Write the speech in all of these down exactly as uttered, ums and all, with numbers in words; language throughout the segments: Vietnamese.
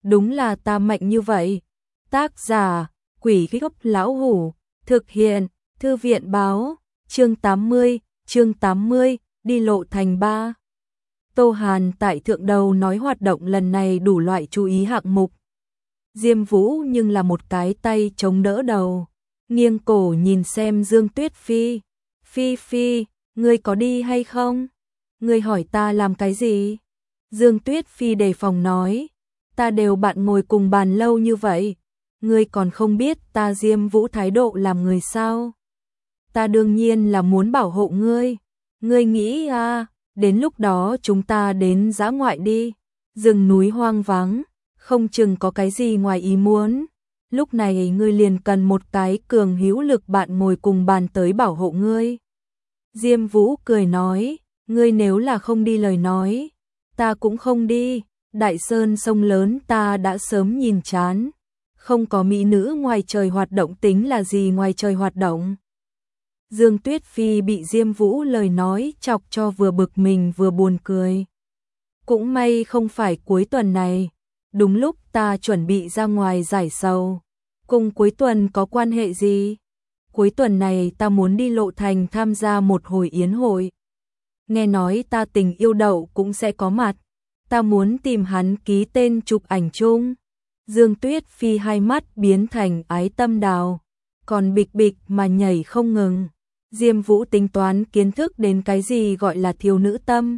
đúng là ta mạnh như vậy. Tác giả, Quỷ Gốc Lão Hủ, thực hiện, Thư viện báo, chương tám mươi, chương tám mươi, đi lộ thành ba. Tô Hàn tại thượng đầu nói hoạt động lần này đủ loại chú ý hạng mục. Diêm Vũ nhưng là một cái tay chống đỡ đầu, nghiêng cổ nhìn xem Dương Tuyết Phi. Phi Phi, ngươi có đi hay không? Ngươi hỏi ta làm cái gì? Dương Tuyết Phi đề phòng nói, ta đều bạn ngồi cùng bàn lâu như vậy, ngươi còn không biết ta Diêm Vũ thái độ làm người sao? Ta đương nhiên là muốn bảo hộ ngươi. Ngươi nghĩ à, đến lúc đó chúng ta đến dã ngoại đi, rừng núi hoang vắng, không chừng có cái gì ngoài ý muốn. Lúc này ngươi liền cần một cái cường hữu lực bạn ngồi cùng bàn tới bảo hộ ngươi. Diêm Vũ cười nói, ngươi nếu là không đi lời nói, ta cũng không đi. Đại sơn sông lớn ta đã sớm nhìn chán, không có mỹ nữ ngoài trời hoạt động tính là gì ngoài trời hoạt động. Dương Tuyết Phi bị Diêm Vũ lời nói chọc cho vừa bực mình vừa buồn cười. Cũng may không phải cuối tuần này, đúng lúc ta chuẩn bị ra ngoài giải sầu. Cùng cuối tuần có quan hệ gì? Cuối tuần này ta muốn đi Lộ Thành tham gia một hồi yến hội. Nghe nói ta Tình Yêu Đậu cũng sẽ có mặt, ta muốn tìm hắn ký tên chụp ảnh chung. Dương Tuyết Phi hai mắt biến thành ái tâm đào, còn bịch bịch mà nhảy không ngừng. Diêm Vũ tính toán kiến thức đến cái gì gọi là thiếu nữ tâm.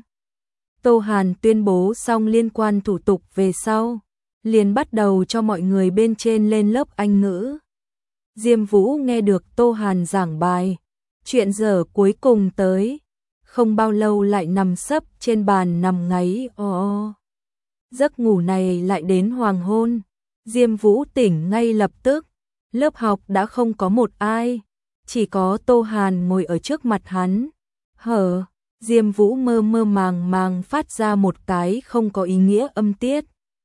Tô Hàn tuyên bố xong liên quan thủ tục về sau, liền bắt đầu cho mọi người bên trên lên lớp Anh ngữ. Diêm Vũ nghe được Tô Hàn giảng bài, chuyện giờ cuối cùng tới, không bao lâu lại nằm sấp trên bàn nằm ngáy o. Giấc ngủ này lại đến hoàng hôn, Diêm Vũ tỉnh ngay lập tức, lớp học đã không có một ai, chỉ có Tô Hàn ngồi ở trước mặt hắn. Hở, Diêm Vũ mơ mơ màng màng phát ra một cái không có ý nghĩa âm tiết.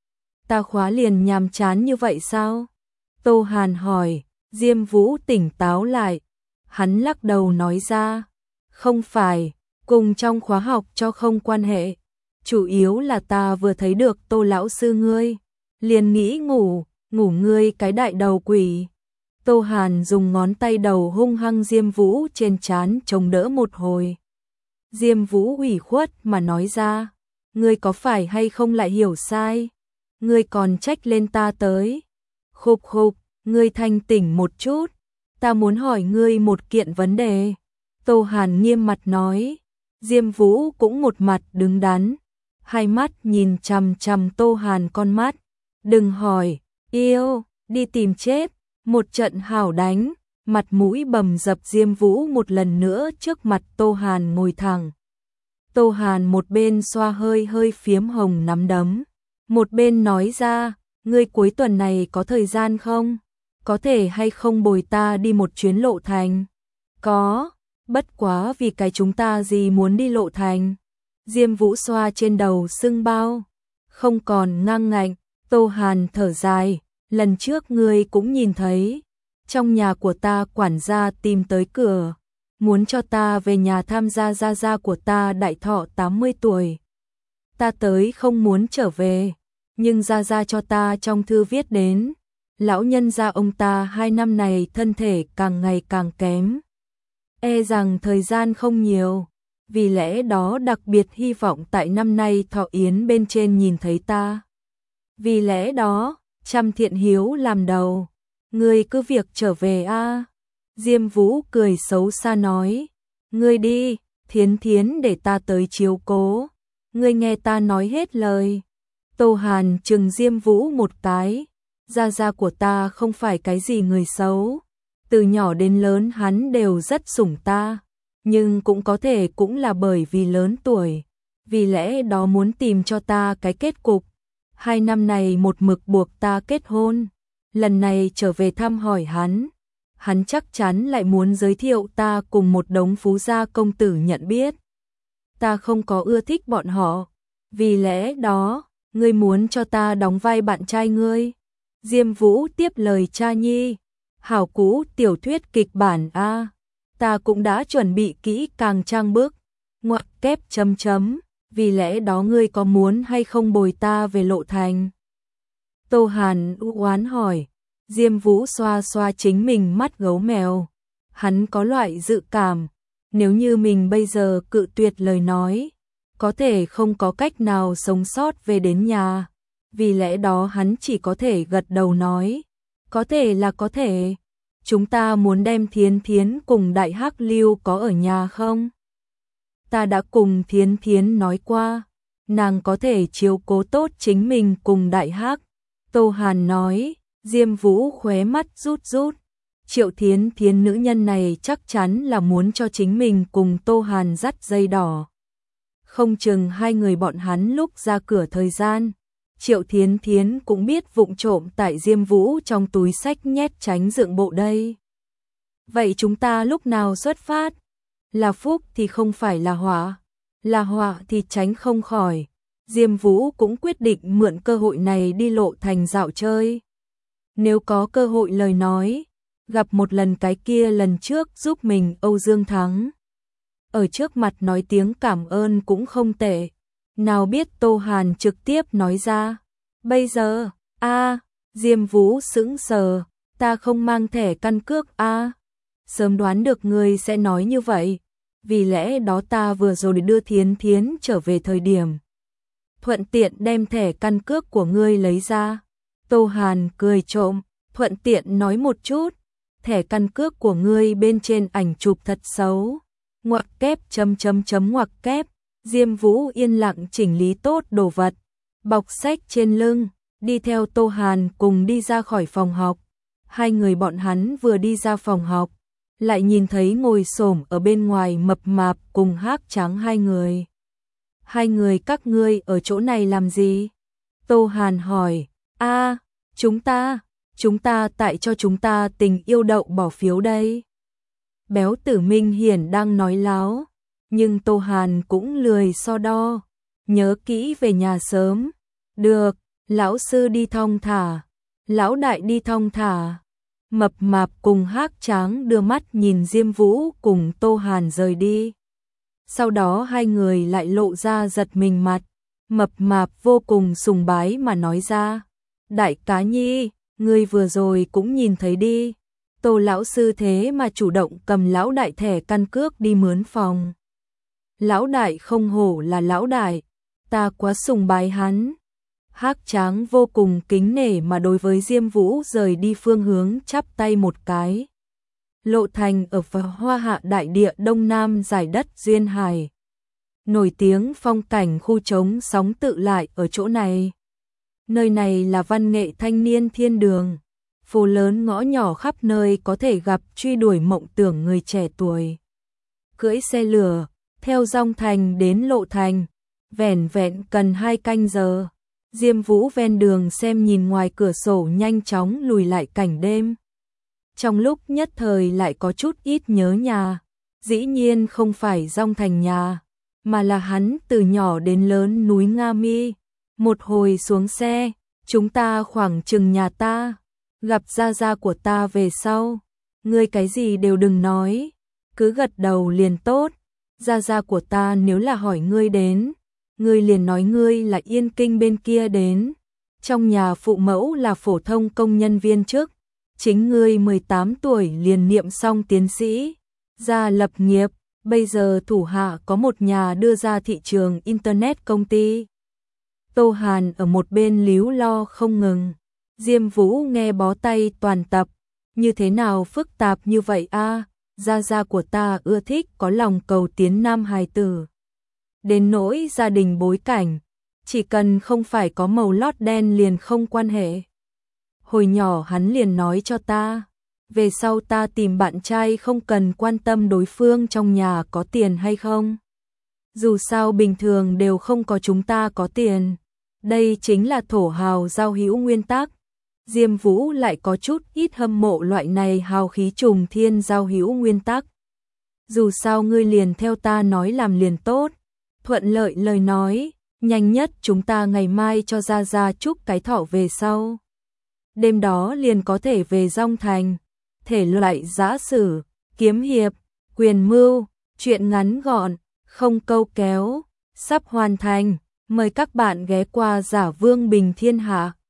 Ta khóa liền nhàm chán như vậy sao? Tô Hàn hỏi. Diêm Vũ tỉnh táo lại, hắn lắc đầu nói ra, không phải, cùng trong khóa học cho không quan hệ, chủ yếu là ta vừa thấy được Tô lão sư ngươi, liền nghĩ ngủ, ngủ ngươi cái đại đầu quỷ. Tô Hàn dùng ngón tay đầu hung hăng Diêm Vũ trên trán chống đỡ một hồi. Diêm Vũ ủy khuất mà nói ra, ngươi có phải hay không lại hiểu sai, ngươi còn trách lên ta tới. Khục khục, ngươi thanh tỉnh một chút, ta muốn hỏi ngươi một kiện vấn đề. Tô Hàn nghiêm mặt nói. Diêm Vũ cũng một mặt đứng đắn, hai mắt nhìn chằm chằm Tô Hàn con mắt. Đừng hỏi, yêu, đi tìm chết. Một trận hảo đánh, mặt mũi bầm dập Diêm Vũ một lần nữa trước mặt Tô Hàn ngồi thẳng. Tô Hàn một bên xoa hơi hơi phiếm hồng nắm đấm, một bên nói ra, ngươi cuối tuần này có thời gian không? Có thể hay không bồi ta đi một chuyến Lộ Thành? Có, bất quá vì cái chúng ta gì muốn đi Lộ Thành? Diêm Vũ xoa trên đầu sưng bao, không còn ngang ngạnh. Tô Hàn thở dài, lần trước ngươi cũng nhìn thấy, trong nhà của ta quản gia tìm tới cửa, muốn cho ta về nhà tham gia gia gia của ta đại thọ tám mươi tuổi. Ta tới không muốn trở về, nhưng gia gia cho ta trong thư viết đến, lão nhân gia ông ta hai năm này thân thể càng ngày càng kém, e rằng thời gian không nhiều, vì lẽ đó đặc biệt hy vọng tại năm nay thọ yến bên trên nhìn thấy ta. Vì lẽ đó, trăm thiện hiếu làm đầu, ngươi cứ việc trở về a. Diêm Vũ cười xấu xa nói, ngươi đi, Thiến Thiến để ta tới chiếu cố, ngươi nghe ta nói hết lời. Tô Hàn trừng Diêm Vũ một cái, gia gia của ta không phải cái gì người xấu, từ nhỏ đến lớn hắn đều rất sủng ta, nhưng cũng có thể cũng là bởi vì lớn tuổi, vì lẽ đó muốn tìm cho ta cái kết cục. Hai năm này một mực buộc ta kết hôn, lần này trở về thăm hỏi hắn, hắn chắc chắn lại muốn giới thiệu ta cùng một đống phú gia công tử nhận biết. Ta không có ưa thích bọn họ, vì lẽ đó, ngươi muốn cho ta đóng vai bạn trai ngươi. Diêm Vũ tiếp lời cha nhi, hảo cũ tiểu thuyết kịch bản a, ta cũng đã chuẩn bị kỹ càng trang bức, ngoặc kép chấm chấm. Vì lẽ đó ngươi có muốn hay không bồi ta về Lộ Thành? Tô Hàn u oán hỏi. Diêm Vũ xoa xoa chính mình mắt gấu mèo. Hắn có loại dự cảm, nếu như mình bây giờ cự tuyệt lời nói, có thể không có cách nào sống sót về đến nhà. Vì lẽ đó hắn chỉ có thể gật đầu nói, có thể là có thể. Chúng ta muốn đem Thiến Thiến cùng Đại Hắc lưu có ở nhà không? Ta đã cùng Thiến Thiến nói qua, nàng có thể chiếu cố tốt chính mình cùng Đại Hắc. Tô Hàn nói. Diêm Vũ khóe mắt rút rút. Triệu Thiến Thiến nữ nhân này chắc chắn là muốn cho chính mình cùng Tô Hàn dắt dây đỏ. Không chừng hai người bọn hắn lúc ra cửa thời gian, Triệu Thiến Thiến cũng biết vụng trộm tại Diêm Vũ trong túi sách nhét tránh dựng bộ đây. Vậy chúng ta lúc nào xuất phát? Là phúc thì không phải là họa, là họa thì tránh không khỏi. Diêm Vũ cũng quyết định mượn cơ hội này đi Lộ Thành dạo chơi. Nếu có cơ hội lời nói, gặp một lần cái kia lần trước giúp mình Âu Dương Thắng. Ở trước mặt nói tiếng cảm ơn cũng không tệ. Nào biết Tô Hàn trực tiếp nói ra. Bây giờ, a Diêm Vũ sững sờ, ta không mang thẻ căn cước a Sớm đoán được người sẽ nói như vậy. Vì lẽ đó ta vừa rồi đưa Thiến Thiến trở về thời điểm. Thuận tiện đem thẻ căn cước của ngươi lấy ra. Tô Hàn cười trộm, thuận tiện nói một chút, thẻ căn cước của ngươi bên trên ảnh chụp thật xấu. Ngoặc kép chấm chấm chấm ngoặc kép. Diêm Vũ yên lặng chỉnh lý tốt đồ vật, bọc sách trên lưng, đi theo Tô Hàn cùng đi ra khỏi phòng học. Hai người bọn hắn vừa đi ra phòng học, lại nhìn thấy ngồi xổm ở bên ngoài mập mạp cùng Hắc Trắng hai người. Hai người các ngươi ở chỗ này làm gì? Tô Hàn hỏi. A, chúng ta, chúng ta tại cho chúng ta tình yêu đậu bỏ phiếu đây. Béo Tử Minh Hiển đang nói láo, nhưng Tô Hàn cũng lười so đo. Nhớ kỹ về nhà sớm. Được, lão sư đi thong thả, lão đại đi thong thả. Mập mạp cùng Hắc Tráng đưa mắt nhìn Diêm Vũ cùng Tô Hàn rời đi. Sau đó hai người lại lộ ra giật mình mặt. Mập mạp vô cùng sùng bái mà nói ra. Đại cá nhi, ngươi vừa rồi cũng nhìn thấy đi. Tô lão sư thế mà chủ động cầm lão đại thẻ căn cước đi mướn phòng. Lão đại không hổ là lão đại, ta quá sùng bái hắn. Hắc Tráng vô cùng kính nể mà đối với Diêm Vũ rời đi phương hướng chắp tay một cái. Lộ Thành ở vào Hoa Hạ đại địa đông nam giải đất duyên hải. Nổi tiếng phong cảnh khu trống sóng tự lại ở chỗ này. Nơi này là văn nghệ thanh niên thiên đường. Phố lớn ngõ nhỏ khắp nơi có thể gặp truy đuổi mộng tưởng người trẻ tuổi. Cưỡi xe lửa, theo Dong Thành đến Lộ Thành, vẻn vẹn cần hai canh giờ. Diêm Vũ ven đường xem nhìn ngoài cửa sổ nhanh chóng lùi lại cảnh đêm. Trong lúc nhất thời lại có chút ít nhớ nhà. Dĩ nhiên không phải Dong Thành nhà, mà là hắn từ nhỏ đến lớn núi Nga Mi. Một hồi xuống xe, chúng ta khoảng chừng nhà ta. Gặp gia gia của ta về sau, ngươi cái gì đều đừng nói, cứ gật đầu liền tốt. Gia gia của ta nếu là hỏi ngươi đến, ngươi liền nói ngươi là Yên Kinh bên kia đến. Trong nhà phụ mẫu là phổ thông công nhân viên chức, chính ngươi mười tám tuổi liền niệm xong tiến sĩ, ra lập nghiệp, bây giờ thủ hạ có một nhà đưa ra thị trường internet công ty. Tô Hàn ở một bên líu lo không ngừng. Diêm Vũ nghe bó tay toàn tập, như thế nào phức tạp như vậy a? Gia gia của ta ưa thích có lòng cầu tiến nam hài tử. Đến nỗi gia đình bối cảnh, chỉ cần không phải có màu lót đen liền không quan hệ. Hồi nhỏ hắn liền nói cho ta, về sau ta tìm bạn trai không cần quan tâm đối phương trong nhà có tiền hay không. Dù sao bình thường đều không có chúng ta có tiền. Đây chính là thổ hào giao hữu nguyên tắc. Diêm Vũ lại có chút ít hâm mộ loại này hào khí trùng thiên giao hữu nguyên tắc. Dù sao ngươi liền theo ta nói làm liền tốt. Thuận lợi lời nói, nhanh nhất chúng ta ngày mai cho Gia Gia chúc cái thọ về sau. Đêm đó liền có thể về Dong Thành. Thể loại giã sử, kiếm hiệp, quyền mưu, truyện ngắn gọn, không câu kéo, sắp hoàn thành. Mời các bạn ghé qua Giả Vương Bình Thiên Hạ.